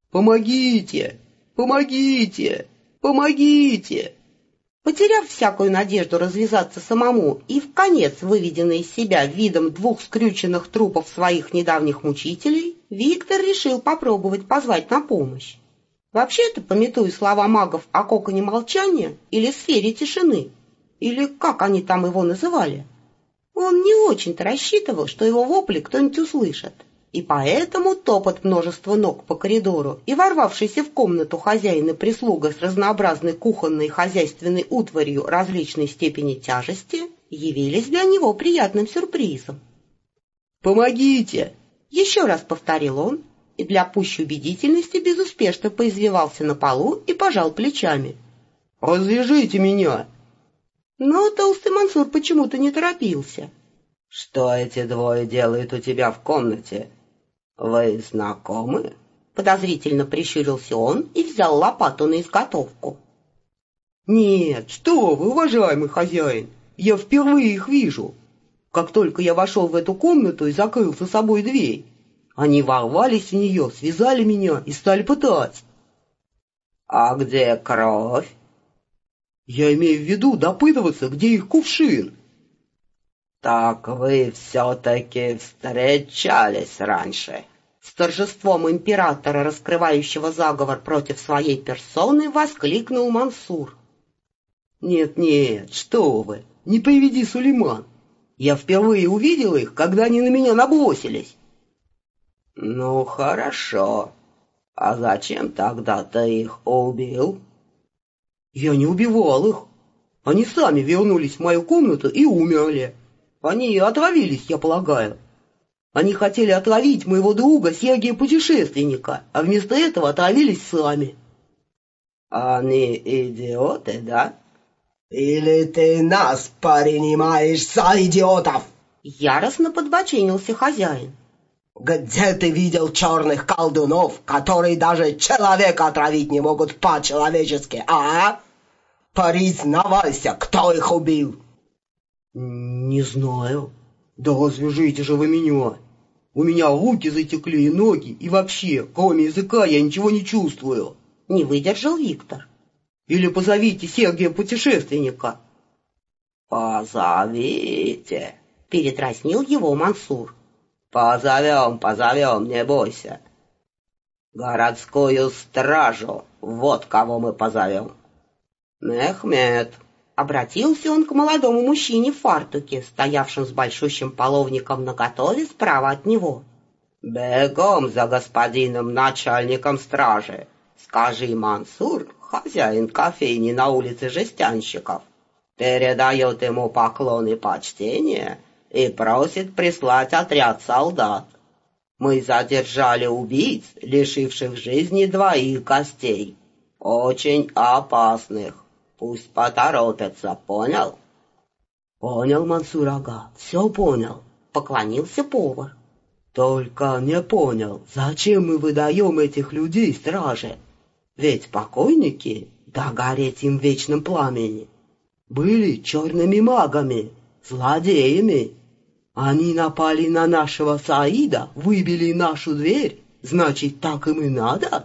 «Помогите! Помогите! Помогите!» Потеряв всякую надежду развязаться самому и вконец выведенный из себя видом двух скрюченных трупов своих недавних мучителей, Виктор решил попробовать позвать на помощь. Вообще-то, памятуя слова магов о коконе молчания или сфере тишины, или как они там его называли, он не очень-то рассчитывал, что его вопли кто-нибудь услышит. И поэтому топот множества ног по коридору и ворвавшийся в комнату хозяин и прислуга с разнообразной кухонной и хозяйственной утварью различной степени тяжести явились для него приятным сюрпризом. «Помогите!» — еще раз повторил он, и для пущей убедительности безуспешно поизвивался на полу и пожал плечами. «Развяжите меня!» Но толстый Мансур почему-то не торопился. «Что эти двое делают у тебя в комнате? Вы знакомы?» Подозрительно прищурился он и взял лопату на изготовку. «Нет, что вы, уважаемый хозяин, я впервые их вижу. Как только я вошел в эту комнату и закрыл за собой дверь, они ворвались в нее, связали меня и стали пытать». «А где кровь?» «Я имею в виду допытываться, где их кувшин». «Так вы все-таки встречались раньше?» С торжеством императора, раскрывающего заговор против своей персоны, воскликнул Мансур. «Нет, что вы, не приведи Сулейман. Я впервые увидел их, когда они на меня набросились». «Ну, хорошо. А зачем тогда ты их убил?» «Я не убивал их. Они сами вернулись в мою комнату и умерли. Они отравились, я полагаю. Они хотели отравить моего друга Сергия Путешественника, а вместо этого отравились сами». «Они идиоты, да?» «Или ты нас принимаешь за идиотов?» Яростно подбоченился хозяин. «Где ты видел черных колдунов, которые даже человека отравить не могут по-человечески, а? Признавайся, кто их убил?» «Не знаю. Да развяжите же вы меня. У меня руки затекли и ноги, и вообще, кроме языка, я ничего не чувствую». Не выдержал Виктор. «Или позовите Сергия Путешественника». «Позовите», — передразнил его Мансур. «Позовем, не бойся. Городскую стражу, вот кого мы позовем. Мехмед». Обратился он к молодому мужчине в фартуке, стоявшем с большущим половником наготове справа от него. «Бегом за господином начальником стражи. Скажи, Мансур, хозяин кофейни на улице Жестянщиков, передает ему поклон и почтение и просит прислать отряд солдат. Мы задержали убийц, лишивших жизни 2 гостей, очень опасных. Пусть поторопятся, понял?» «Понял, Мансур ага, все понял», — поклонился повар. «Только не понял, зачем мы выдаем этих людей страже? Ведь покойники, да гореть им в вечном пламени, были черными магами, злодеями. Они напали на нашего Саида, выбили нашу дверь, значит, так им и надо?»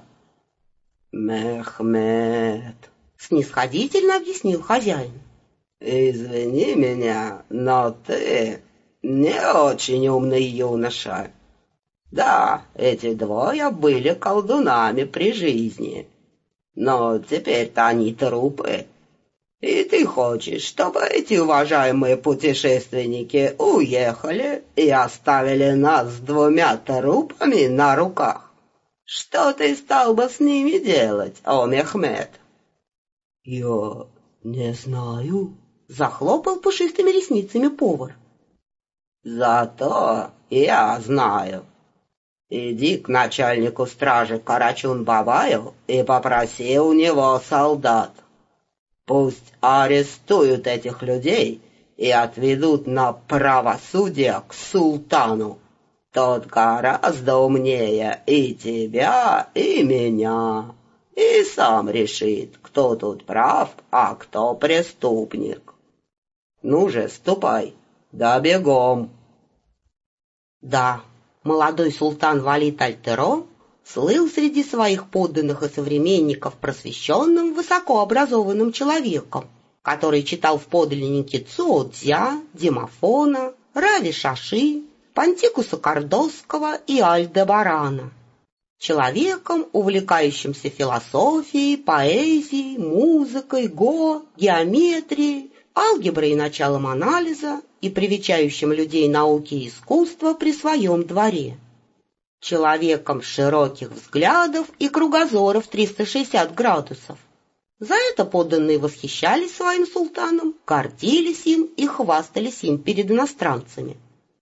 «Мехмед», — снисходительно объяснил хозяин. «Извини меня, но ты не очень умный юноша. Да, эти двое были колдунами при жизни, но теперь-то они трупы. И ты хочешь, чтобы эти уважаемые путешественники уехали и оставили нас с 2 трупами на руках? Что ты стал бы с ними делать, о Мехмед?» «Я не знаю», — захлопал пушистыми ресницами повар. «Зато я знаю. Иди к начальнику стражи Карачун-Бабаю и попроси у него солдат. Пусть арестуют этих людей и отведут на правосудие к султану. Тот гораздо умнее и тебя, и меня, и сам решит, кто тут прав, а кто преступник. Ну же, ступай, да бегом». Да, молодой султан Валид Аль-Теро слыл среди своих подданных и современников просвещенным, высокообразованным человеком, который читал в подлиннике Цуо Цзя, Демофона, Рави Шаши, Пантикуса Кордосского и Альдебарана. Человеком, увлекающимся философией, поэзией, музыкой, геометрией, алгеброй и началом анализа и привечающим людей науки и искусства при своем дворе. Человеком широких взглядов и кругозоров 360 градусов. За это подданные восхищались своим султаном, гордились им и хвастались им перед иностранцами.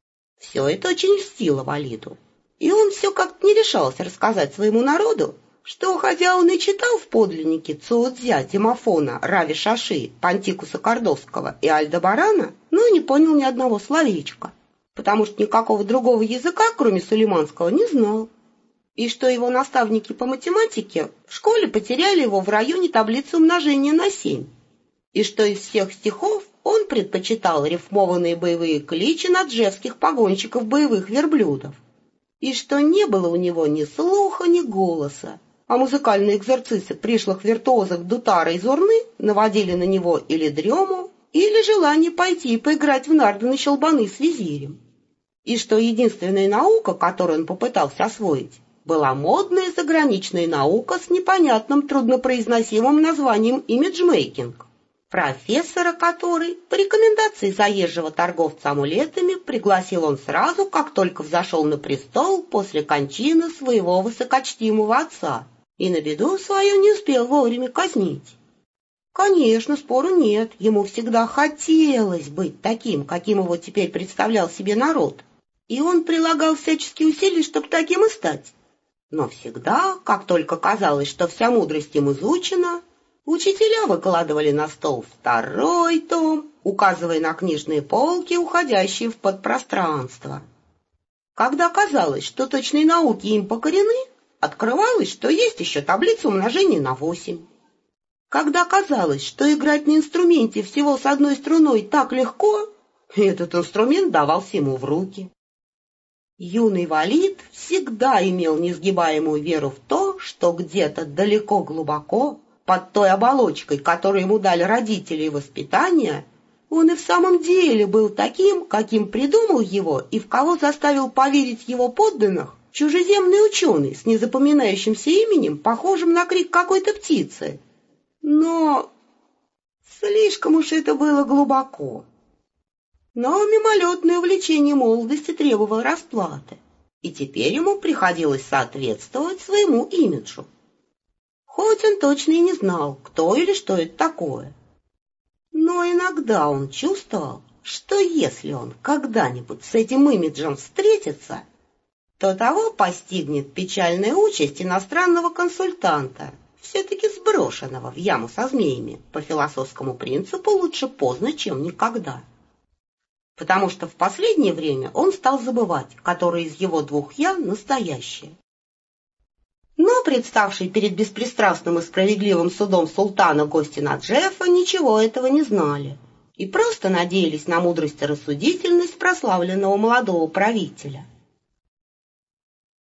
Все это очень льстило Валиду, и он все как-то не решался рассказать своему народу, что, хотя он и читал в подлиннике Цуо Цзя, Демофона, Рави Шаши, Пантикуса Кордосского и Альдебарана, но не понял ни одного словечка, потому что никакого другого языка, кроме сулейманского, не знал, и что его наставники по математике в школе потеряли его в районе таблицы умножения на 7, и что из всех стихов он предпочитал рифмованные боевые кличи наджевских погонщиков боевых верблюдов, и что не было у него ни слуха, ни голоса, а музыкальные экзерцисы пришлых виртуозов Дутара и Зорны наводили на него или дрему, или желание пойти и поиграть в нарды на щелбаны с визирем, и что единственная наука, которую он попытался освоить, была модная заграничная наука с непонятным труднопроизносимым названием имиджмейкинг, профессора которой по рекомендации заезжего торговца амулетами пригласил он сразу, как только взошел на престол после кончины своего высокочтимого отца, и на беду свою не успел вовремя казнить. Конечно, спору нет, ему всегда хотелось быть таким, каким его теперь представлял себе народ, и он прилагал всяческие усилия, чтобы таким и стать. Но всегда, как только казалось, что вся мудрость им изучена, учителя выкладывали на стол второй том, указывая на книжные полки, уходящие в подпространство. Когда казалось, что точные науки им покорены, открывалось, что есть еще таблица умножения на 8. Когда казалось, что играть на инструменте всего с одной струной так легко, этот инструмент давался ему в руки. Юный Валид всегда имел несгибаемую веру в то, что где-то далеко-глубоко, под той оболочкой, которую ему дали родители и воспитание, он и в самом деле был таким, каким придумал его и в кого заставил поверить его подданных чужеземный ученый с незапоминающимся именем, похожим на крик какой-то птицы. Но слишком уж это было глубоко. Но мимолетное увлечение молодости требовало расплаты, и теперь ему приходилось соответствовать своему имиджу. Хоть он точно и не знал, кто или что это такое. Но иногда он чувствовал, что если он когда-нибудь с этим имиджем встретится, то того постигнет печальная участь иностранного консультанта, все-таки сброшенного в яму со змеями по философскому принципу «лучше поздно, чем никогда». Потому что в последнее время он стал забывать, которое из его двух «я» настоящее. Но представший перед беспристрастным и справедливым судом султана гости Наджефа ничего этого не знали и просто надеялись на мудрость и рассудительность прославленного молодого правителя.